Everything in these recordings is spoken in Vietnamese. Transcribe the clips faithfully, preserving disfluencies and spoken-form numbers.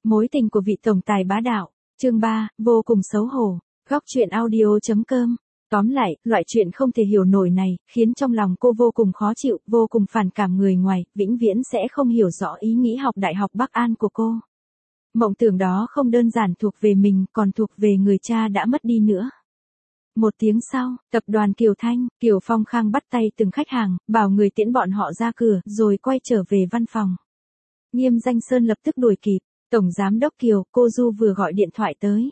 Mối tình của vị tổng tài bá đạo, chương ba, vô cùng xấu hổ, góc truyện audio.com. Tóm lại, loại chuyện không thể hiểu nổi này, khiến trong lòng cô vô cùng khó chịu, vô cùng phản cảm người ngoài, vĩnh viễn sẽ không hiểu rõ ý nghĩ học Đại học Bắc An của cô. Mộng tưởng đó không đơn giản thuộc về mình, còn thuộc về người cha đã mất đi nữa. Một tiếng sau, tập đoàn Kiều Thanh, Kiều Phong Khang bắt tay từng khách hàng, bảo người tiễn bọn họ ra cửa, rồi quay trở về văn phòng. Nghiêm Danh Sơn lập tức đuổi kịp, Tổng Giám đốc Kiều, cô Du vừa gọi điện thoại tới.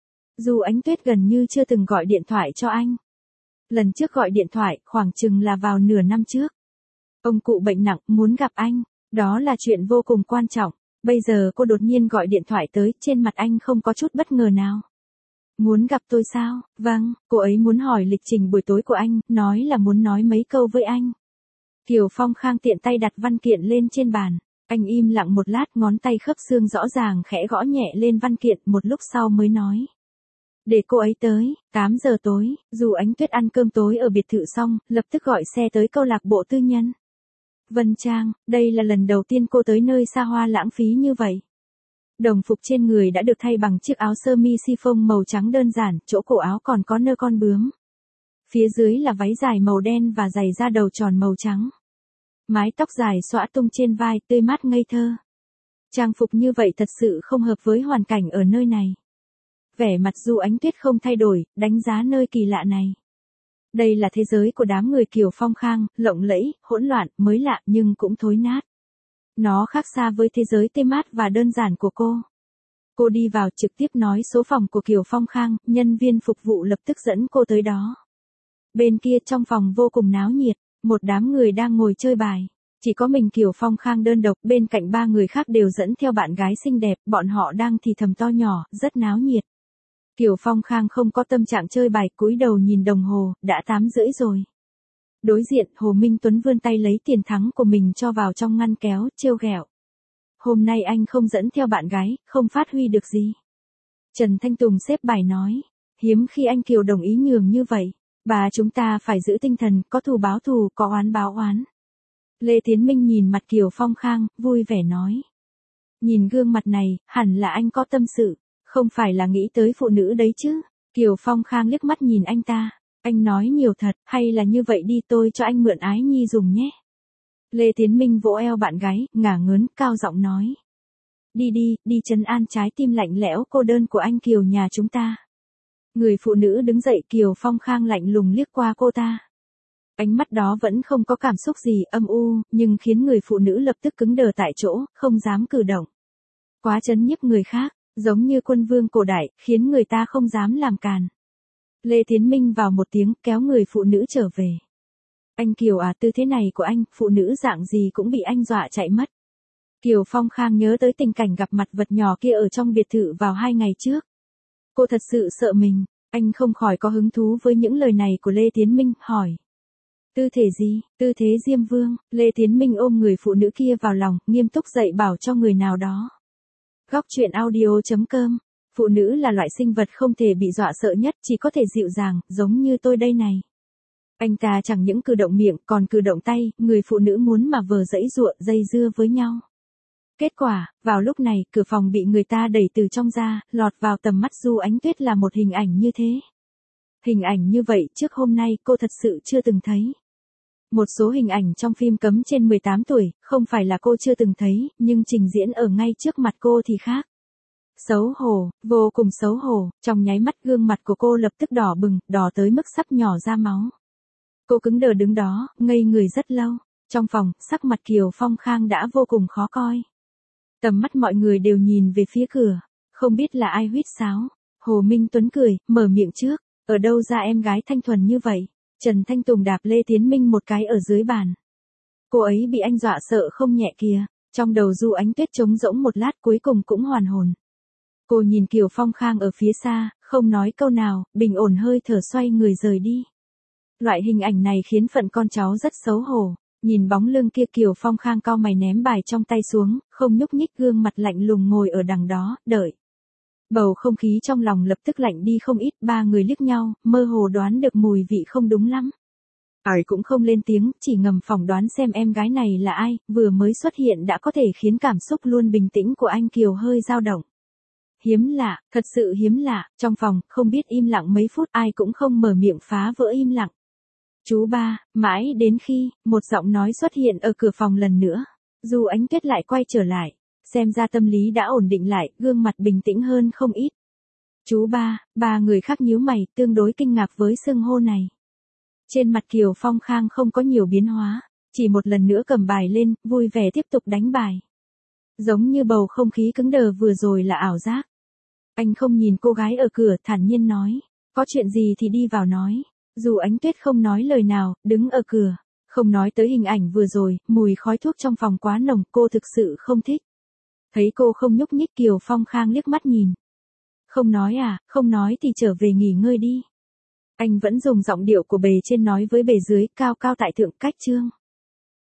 Du Ánh Tuyết gần như chưa từng gọi điện thoại cho anh. Lần trước gọi điện thoại, khoảng chừng là vào nửa năm trước. Ông cụ bệnh nặng, muốn gặp anh, đó là chuyện vô cùng quan trọng. Bây giờ cô đột nhiên gọi điện thoại tới, trên mặt anh không có chút bất ngờ nào. Muốn gặp tôi sao? Vâng, cô ấy muốn hỏi lịch trình buổi tối của anh, nói là muốn nói mấy câu với anh. Kiều Phong Khang tiện tay đặt văn kiện lên trên bàn. Anh im lặng một lát, ngón tay khớp xương rõ ràng khẽ gõ nhẹ lên văn kiện, một lúc sau mới nói. Để cô ấy tới, tám giờ tối, dù Ánh Tuyết ăn cơm tối ở biệt thự xong, lập tức gọi xe tới câu lạc bộ tư nhân. Vân Trang, đây là lần đầu tiên cô tới nơi xa hoa lãng phí như vậy. Đồng phục trên người đã được thay bằng chiếc áo sơ mi chiffon màu trắng đơn giản, chỗ cổ áo còn có nơ con bướm. Phía dưới là váy dài màu đen và giày da đầu tròn màu trắng. Mái tóc dài xõa tung trên vai, tươi mát ngây thơ. Trang phục như vậy thật sự không hợp với hoàn cảnh ở nơi này. Vẻ mặt Du Ánh Tuyết không thay đổi, đánh giá nơi kỳ lạ này. Đây là thế giới của đám người Kiều Phong Khang, lộng lẫy, hỗn loạn, mới lạ nhưng cũng thối nát. Nó khác xa với thế giới tươi mát và đơn giản của cô. Cô đi vào trực tiếp nói số phòng của Kiều Phong Khang, nhân viên phục vụ lập tức dẫn cô tới đó. Bên kia trong phòng vô cùng náo nhiệt, một đám người đang ngồi chơi bài. Chỉ có mình Kiều Phong Khang đơn độc, bên cạnh ba người khác đều dẫn theo bạn gái xinh đẹp, bọn họ đang thì thầm to nhỏ, rất náo nhiệt. Kiều Phong Khang không có tâm trạng chơi bài, cúi đầu nhìn đồng hồ, đã tám rưỡi rồi. Đối diện, Hồ Minh Tuấn vươn tay lấy tiền thắng của mình cho vào trong ngăn kéo, trêu ghẹo. Hôm nay anh không dẫn theo bạn gái, không phát huy được gì. Trần Thanh Tùng xếp bài nói, hiếm khi anh Kiều đồng ý nhường như vậy. Bà chúng ta phải giữ tinh thần, có thù báo thù, có oán báo oán. Lê Tiến Minh nhìn mặt Kiều Phong Khang, vui vẻ nói. Nhìn gương mặt này, hẳn là anh có tâm sự, không phải là nghĩ tới phụ nữ đấy chứ. Kiều Phong Khang liếc mắt nhìn anh ta. Anh nói nhiều thật, hay là như vậy đi, tôi cho anh mượn Ái Nhi dùng nhé. Lê Tiến Minh vỗ eo bạn gái, ngả ngớn, cao giọng nói. Đi đi, đi trấn an trái tim lạnh lẽo cô đơn của anh Kiều nhà chúng ta. Người phụ nữ đứng dậy, Kiều Phong Khang lạnh lùng liếc qua cô ta. Ánh mắt đó vẫn không có cảm xúc gì, âm u, nhưng khiến người phụ nữ lập tức cứng đờ tại chỗ, không dám cử động. Quá chấn nhiếp người khác, giống như quân vương cổ đại, khiến người ta không dám làm càn. Lê Tiến Minh vào một tiếng, kéo người phụ nữ trở về. Anh Kiều à, tư thế này của anh, phụ nữ dạng gì cũng bị anh dọa chạy mất. Kiều Phong Khang nhớ tới tình cảnh gặp mặt vật nhỏ kia ở trong biệt thự vào hai ngày trước. Cô thật sự sợ mình, anh không khỏi có hứng thú với những lời này của Lê Tiến Minh, hỏi. Tư thế gì? Tư thế Diêm Vương. Lê Tiến Minh ôm người phụ nữ kia vào lòng, nghiêm túc dạy bảo cho người nào đó. Góc truyện audio.com. Phụ nữ là loại sinh vật không thể bị dọa sợ nhất, chỉ có thể dịu dàng, giống như tôi đây này. Anh ta chẳng những cử động miệng, còn cử động tay, người phụ nữ muốn mà vờ dẫy dụa, dây dưa với nhau. Kết quả, vào lúc này, cửa phòng bị người ta đẩy từ trong ra, lọt vào tầm mắt Du Ánh Tuyết là một hình ảnh như thế. Hình ảnh như vậy, trước hôm nay, cô thật sự chưa từng thấy. Một số hình ảnh trong phim cấm trên mười tám tuổi, không phải là cô chưa từng thấy, nhưng trình diễn ở ngay trước mặt cô thì khác. Xấu hổ, vô cùng xấu hổ, trong nháy mắt gương mặt của cô lập tức đỏ bừng, đỏ tới mức sắp nhỏ ra máu. Cô cứng đờ đứng đó, ngây người rất lâu. Trong phòng, sắc mặt Kiều Phong Khang đã vô cùng khó coi. Tầm mắt mọi người đều nhìn về phía cửa, không biết là ai huýt sáo. Hồ Minh Tuấn cười, mở miệng trước, ở đâu ra em gái thanh thuần như vậy. Trần Thanh Tùng đạp Lê Tiến Minh một cái ở dưới bàn. Cô ấy bị anh dọa sợ không nhẹ kìa. Trong đầu Du Ánh Tuyết trống rỗng một lát, cuối cùng cũng hoàn hồn. Cô nhìn Kiều Phong Khang ở phía xa, không nói câu nào, bình ổn hơi thở xoay người rời đi. Loại hình ảnh này khiến phận con cháu rất xấu hổ. Nhìn bóng lưng kia, Kiều Phong Khang cau mày ném bài trong tay xuống, không nhúc nhích, gương mặt lạnh lùng ngồi ở đằng đó, đợi. Bầu không khí trong lòng lập tức lạnh đi không ít, ba người liếc nhau, mơ hồ đoán được mùi vị không đúng lắm. Ai cũng không lên tiếng, chỉ ngầm phỏng đoán xem em gái này là ai, vừa mới xuất hiện đã có thể khiến cảm xúc luôn bình tĩnh của anh Kiều hơi dao động. Hiếm lạ, thật sự hiếm lạ, trong phòng, không biết im lặng mấy phút, ai cũng không mở miệng phá vỡ im lặng. Chú ba, mãi đến khi, một giọng nói xuất hiện ở cửa phòng lần nữa. Dù Ánh Tuyết lại quay trở lại, xem ra tâm lý đã ổn định lại, gương mặt bình tĩnh hơn không ít. Chú ba, ba người khác nhíu mày, tương đối kinh ngạc với xưng hô này. Trên mặt Kiều Phong Khang không có nhiều biến hóa, chỉ một lần nữa cầm bài lên, vui vẻ tiếp tục đánh bài. Giống như bầu không khí cứng đờ vừa rồi là ảo giác. Anh không nhìn cô gái ở cửa, thản nhiên nói, có chuyện gì thì đi vào nói. Dù Ánh Tuyết không nói lời nào, đứng ở cửa, không nói tới hình ảnh vừa rồi, mùi khói thuốc trong phòng quá nồng, cô thực sự không thích. Thấy cô không nhúc nhích, Kiều Phong Khang liếc mắt nhìn. Không nói à, không nói thì trở về nghỉ ngơi đi. Anh vẫn dùng giọng điệu của bề trên nói với bề dưới, cao cao tại thượng, cách chương.